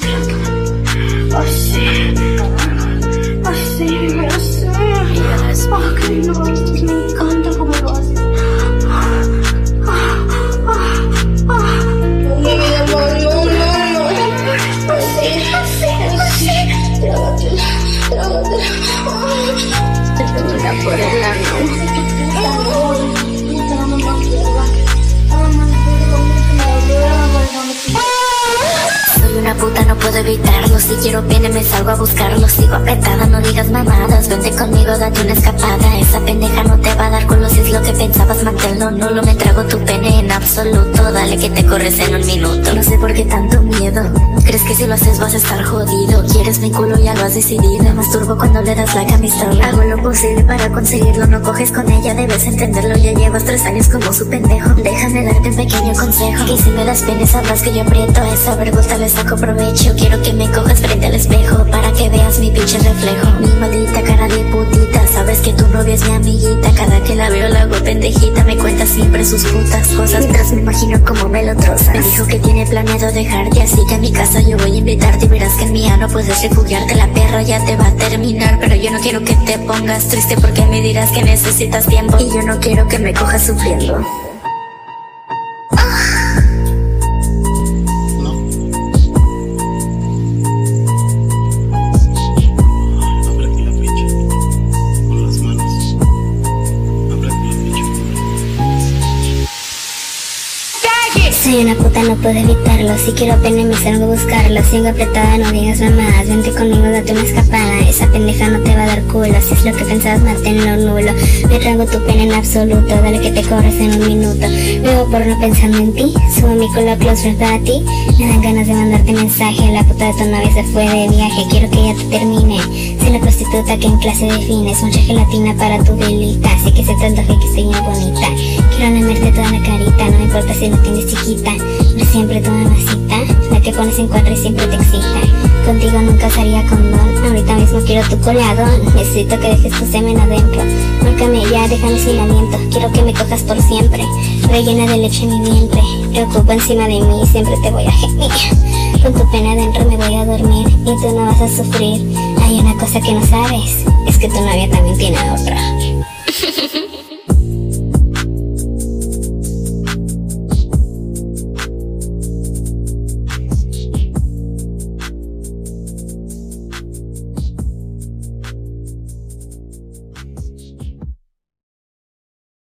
Así, así, así. Ay, no, me encanta cómo lo haces. No, mi vida, no. Así. Trágatela. Te pongo la por el ano. Soy una puta, no puedo evitarlo. Si quiero pene me salgo a buscarlo. Sigo apretada, no digas mamadas. Vente conmigo, date una escapada. Esa pendeja no te va a dar culo. Si es lo que pensabas, manténlo nulo. Me trago tu pene en absoluto. Dale que te corres en un minuto. No sé por qué tanto miedo. ¿Crees que si lo haces vas a estar jodido? ¿Quieres mi culo? Ya lo has decidido. Me masturbo cuando le das like a mi story. Hago lo posible para conseguirlo. No coges con ella, debes entenderlo. Ya llevas 3 años como su pendejo. Déjame darte un pequeño consejo. Que si me das pene sabrás que yo aprieto esa vergüenza, le saco provecho. Quiero que me cojas frente al espejo para que veas mi pinche reflejo. Mi maldita cara de putita. Sabes que tu novia es mi amiguita. Cada que la veo la hago pendejita. Me cuenta siempre sus putas cosas mientras me imagino cómo me lo trozas. Me dijo que tiene planeado dejarte, así que a mi casa yo voy a invitarte. Y verás que en mi ano puedes refugiarte. La perra ya te va a terminar, pero yo no quiero que te pongas triste porque me dirás que necesitas tiempo. Y yo no quiero que me cojas sufriendo. Soy una puta, no puedo evitarlo. Si quiero pene me salgo a buscarlo. Sigo apretada, no digas mamadas. Vente conmigo, date una escapada. Esa pendeja no te va a dar culo. Si es lo que pensabas, manténlo nulo. Me trago tu pene en absoluto. Dale que te corres en un minuto. Luego por no pensando en ti, subo mi culo a close friends para ti. Me dan ganas de mandarte mensaje. La puta de tu novia se fue de viaje. Quiero que ella te termine. Soy la prostituta que en clase defines. Mucha gelatina para tu delita. Así que se te antoje que estoy muy bonita. Quiero lamerte toda la carita. No me importa si no tienes chiquita. Pero siempre tu mamacita, la que pones en cuatro y siempre te excita. Contigo nunca usaría condón. Ahorita mismo quiero tu coladón. Necesito que dejes tu semen adentro. Márcame ya, déjame sin aliento. Quiero que me cojas por siempre. Rellena de leche mi vientre. Te ocupo encima de mí, siempre te voy a gemir. Con tu pene adentro me voy a dormir y tú no vas a sufrir. Hay una cosa que no sabes, es que tu novia también tiene otra.